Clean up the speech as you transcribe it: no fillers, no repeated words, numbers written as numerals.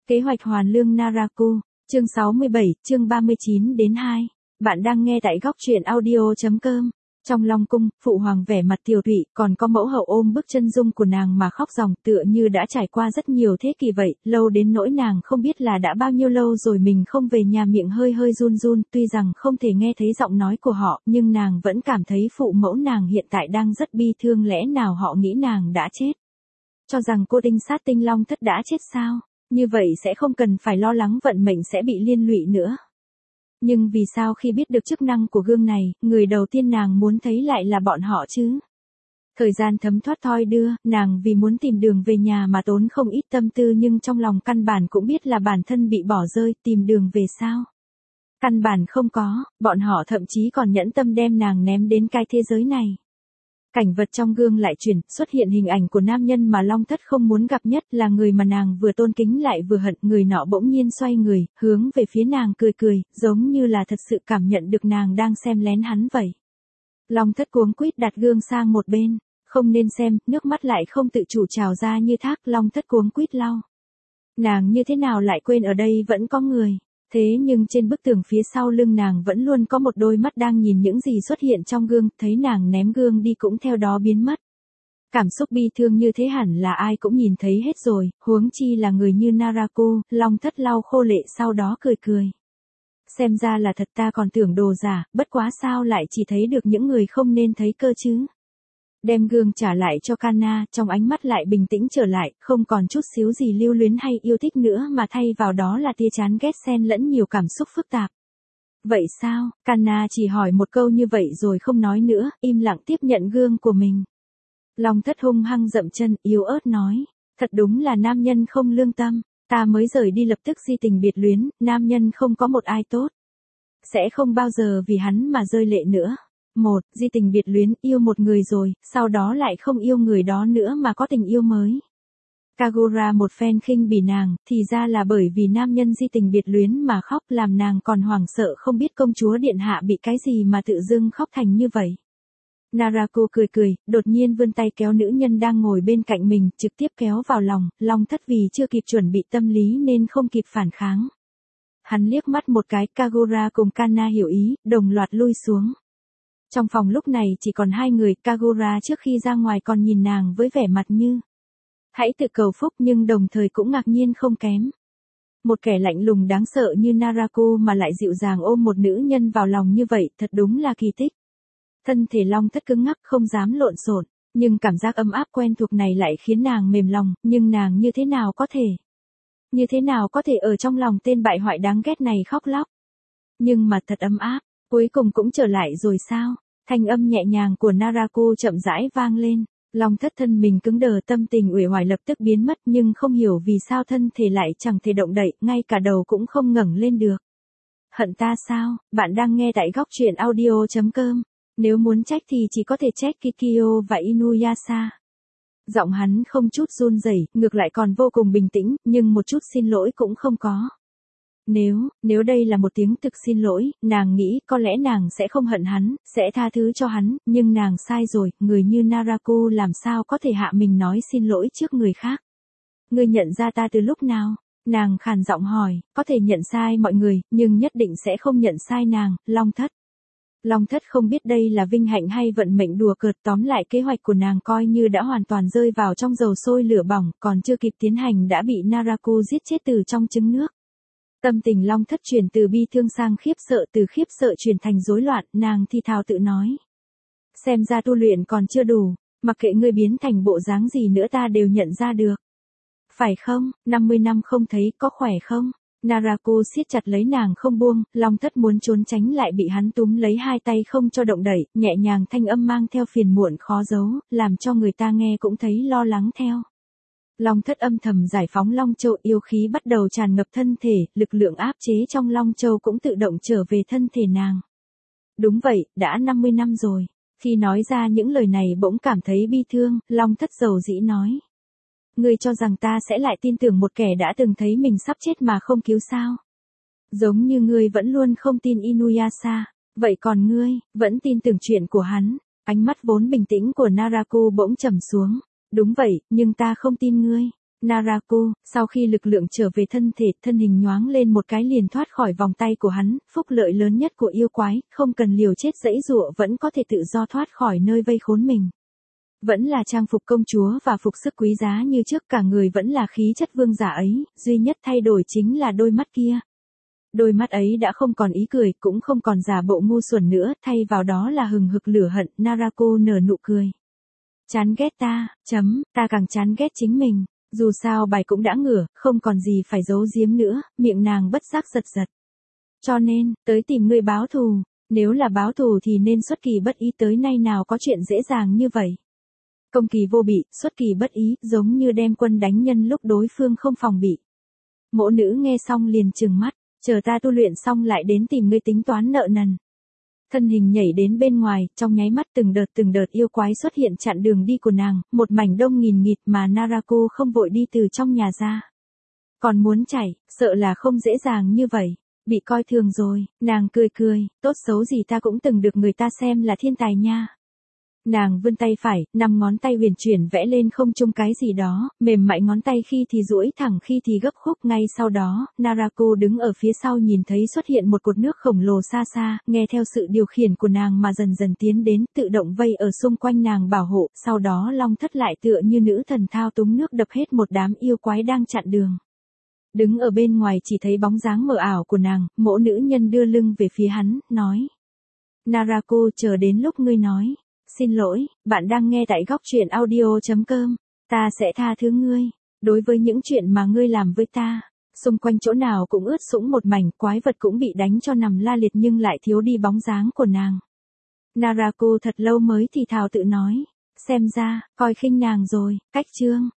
Kế hoạch hoàn lương Naraku, chương 67, chương 39 đến 2. Bạn đang nghe tại góc truyện audio.com. Trong Long cung, phụ hoàng vẻ mặt tiều tụy, còn có mẫu hậu ôm bức chân dung của nàng mà khóc ròng, tựa như đã trải qua rất nhiều thế kỷ vậy, lâu đến nỗi nàng không biết là đã bao nhiêu lâu rồi mình không về nhà, miệng hơi hơi run run, tuy rằng không thể nghe thấy giọng nói của họ, nhưng nàng vẫn cảm thấy phụ mẫu nàng hiện tại đang rất bi thương, lẽ nào họ nghĩ nàng đã chết? Cho rằng cô Tinh Sát Tinh Long Thất đã chết sao? Như vậy sẽ không cần phải lo lắng vận mệnh sẽ bị liên lụy nữa. Nhưng vì sao khi biết được chức năng của gương này, người đầu tiên nàng muốn thấy lại là bọn họ chứ? Thời gian thấm thoát thoi đưa, nàng vì muốn tìm đường về nhà mà tốn không ít tâm tư, nhưng trong lòng căn bản cũng biết là bản thân bị bỏ rơi, tìm đường về sao? Căn bản không có, bọn họ thậm chí còn nhẫn tâm đem nàng ném đến cái thế giới này. Cảnh vật trong gương lại chuyển, xuất hiện hình ảnh của nam nhân mà Long Thất không muốn gặp nhất, là người mà nàng vừa tôn kính lại vừa hận. Người nọ bỗng nhiên xoay người, hướng về phía nàng cười cười, giống như là thật sự cảm nhận được nàng đang xem lén hắn vậy. Long Thất cuống quýt đặt gương sang một bên, không nên xem, nước mắt lại không tự chủ trào ra như thác. Long Thất cuống quýt lau. Nàng như thế nào lại quên ở đây vẫn có người. Thế nhưng trên bức tường phía sau lưng nàng vẫn luôn có một đôi mắt đang nhìn những gì xuất hiện trong gương, thấy nàng ném gương đi cũng theo đó biến mất. Cảm xúc bi thương như thế hẳn là ai cũng nhìn thấy hết rồi, huống chi là người như Naraku. Long Thất lau khô lệ sau đó cười cười. Xem ra là thật, ta còn tưởng đồ giả, bất quá sao lại chỉ thấy được những người không nên thấy cơ chứ. Đem gương trả lại cho Kanna, trong ánh mắt lại bình tĩnh trở lại, không còn chút xíu gì lưu luyến hay yêu thích nữa, mà thay vào đó là tia chán ghét xen lẫn nhiều cảm xúc phức tạp. Vậy sao? Kanna chỉ hỏi một câu như vậy rồi không nói nữa, im lặng tiếp nhận gương của mình. Long Thất hung hăng dậm chân, yếu ớt nói, thật đúng là nam nhân không lương tâm, ta mới rời đi lập tức di tình biệt luyến, nam nhân không có một ai tốt. Sẽ không bao giờ vì hắn mà rơi lệ nữa. Một, di tình biệt luyến, yêu một người rồi, sau đó lại không yêu người đó nữa mà có tình yêu mới. Kagura một phen khinh bỉ nàng, thì ra là bởi vì nam nhân di tình biệt luyến mà khóc, làm nàng còn hoảng sợ không biết công chúa điện hạ bị cái gì mà tự dưng khóc thành như vậy. Naraku cười cười, đột nhiên vươn tay kéo nữ nhân đang ngồi bên cạnh mình, trực tiếp kéo vào lòng. Long Thất vì chưa kịp chuẩn bị tâm lý nên không kịp phản kháng. Hắn liếc mắt một cái, Kagura cùng Kanna hiểu ý, đồng loạt lui xuống. Trong phòng lúc này chỉ còn hai người, Kagura trước khi ra ngoài còn nhìn nàng với vẻ mặt như hãy tự cầu phúc, nhưng đồng thời cũng ngạc nhiên không kém. Một kẻ lạnh lùng đáng sợ như Naraku mà lại dịu dàng ôm một nữ nhân vào lòng như vậy, thật đúng là kỳ tích. Thân thể Long Thất cứng ngắc không dám lộn xộn, nhưng cảm giác ấm áp quen thuộc này lại khiến nàng mềm lòng, nhưng nàng như thế nào có thể ở trong lòng tên bại hoại đáng ghét này khóc lóc. Nhưng mà thật ấm áp. Cuối cùng cũng trở lại rồi sao? Thanh âm nhẹ nhàng của Naraku chậm rãi vang lên. Long Thất thân mình cứng đờ, tâm tình uể oải lập tức biến mất, nhưng không hiểu vì sao thân thể lại chẳng thể động đậy, ngay cả đầu cũng không ngẩng lên được. Hận ta sao? Bạn đang nghe tại góc truyện audio.com. Nếu muốn trách thì chỉ có thể trách Kikyo và Inuyasha. Giọng hắn không chút run rẩy, ngược lại còn vô cùng bình tĩnh, nhưng một chút xin lỗi cũng không có. Nếu đây là một tiếng thực xin lỗi, nàng nghĩ có lẽ nàng sẽ không hận hắn, sẽ tha thứ cho hắn, nhưng nàng sai rồi, người như Naraku làm sao có thể hạ mình nói xin lỗi trước người khác. Ngươi nhận ra ta từ lúc nào? Nàng khàn giọng hỏi, có thể nhận sai mọi người, nhưng nhất định sẽ không nhận sai nàng, Long Thất. Long Thất không biết đây là vinh hạnh hay vận mệnh đùa cợt, tóm lại kế hoạch của nàng coi như đã hoàn toàn rơi vào trong dầu sôi lửa bỏng, còn chưa kịp tiến hành đã bị Naraku giết chết từ trong trứng nước. Tâm tình Long Thất chuyển từ bi thương sang khiếp sợ, từ khiếp sợ chuyển thành rối loạn, nàng thì thào tự nói. Xem ra tu luyện còn chưa đủ, mặc kệ ngươi biến thành bộ dáng gì nữa ta đều nhận ra được. Phải không, 50 năm không thấy, có khỏe không? Naraku siết chặt lấy nàng không buông, Long Thất muốn trốn tránh lại bị hắn túm lấy hai tay không cho động đậy, nhẹ nhàng thanh âm mang theo phiền muộn khó giấu, làm cho người ta nghe cũng thấy lo lắng theo. Long Thất âm thầm giải phóng Long Châu, yêu khí bắt đầu tràn ngập thân thể, lực lượng áp chế trong Long Châu cũng tự động trở về thân thể nàng. Đúng vậy, đã 50 năm rồi. Khi nói ra những lời này bỗng cảm thấy bi thương, Long Thất dầu dĩ nói. Ngươi cho rằng ta sẽ lại tin tưởng một kẻ đã từng thấy mình sắp chết mà không cứu sao? Giống như ngươi vẫn luôn không tin Inuyasha, vậy còn ngươi, vẫn tin tưởng chuyện của hắn. Ánh mắt vốn bình tĩnh của Naraku bỗng trầm xuống. Đúng vậy, nhưng ta không tin ngươi. Naraku, sau khi lực lượng trở về thân thể, thân hình nhoáng lên một cái liền thoát khỏi vòng tay của hắn, phúc lợi lớn nhất của yêu quái, không cần liều chết giãy giụa vẫn có thể tự do thoát khỏi nơi vây khốn mình. Vẫn là trang phục công chúa và phục sức quý giá như trước, cả người vẫn là khí chất vương giả ấy, duy nhất thay đổi chính là đôi mắt kia. Đôi mắt ấy đã không còn ý cười, cũng không còn giả bộ ngu xuẩn nữa, thay vào đó là hừng hực lửa hận. Naraku nở nụ cười. Chán ghét ta, ta càng chán ghét chính mình. Dù sao bài cũng đã ngửa, không còn gì phải giấu giếm nữa, miệng nàng bất giác giật giật. Cho nên, tới tìm ngươi báo thù, nếu là báo thù thì nên xuất kỳ bất ý, tới nay nào có chuyện dễ dàng như vậy. Công kỳ vô bị, xuất kỳ bất ý, giống như đem quân đánh nhân lúc đối phương không phòng bị. Mỗ nữ nghe xong liền trừng mắt, chờ ta tu luyện xong lại đến tìm ngươi tính toán nợ nần. Thân hình nhảy đến bên ngoài, trong nháy mắt từng đợt yêu quái xuất hiện chặn đường đi của nàng, một mảnh đông nghìn nghịt mà Naraku không vội đi từ trong nhà ra. Còn muốn chạy, sợ là không dễ dàng như vậy, bị coi thường rồi, nàng cười, tốt xấu gì ta cũng từng được người ta xem là thiên tài nha. Nàng vươn tay phải, 5 ngón tay huyền chuyển vẽ lên không trung cái gì đó, mềm mại ngón tay khi thì duỗi thẳng khi thì gấp khúc. Ngay sau đó, Naraku đứng ở phía sau nhìn thấy xuất hiện một cột nước khổng lồ xa xa, nghe theo sự điều khiển của nàng mà dần dần tiến đến, tự động vây ở xung quanh nàng bảo hộ, sau đó long thất lại tựa như nữ thần thao túng nước đập hết một đám yêu quái đang chặn đường. Đứng ở bên ngoài chỉ thấy bóng dáng mờ ảo của nàng, mỗ nữ nhân đưa lưng về phía hắn, nói. Naraku, chờ đến lúc ngươi nói. Xin lỗi, bạn đang nghe tại góc truyện audio.com. Ta sẽ tha thứ ngươi. Đối với những chuyện mà ngươi làm với ta, xung quanh chỗ nào cũng ướt sũng một mảnh, quái vật cũng bị đánh cho nằm la liệt nhưng lại thiếu đi bóng dáng của nàng. Naraku thật lâu mới thì thào tự nói. Xem ra, coi khinh nàng rồi, cách chương.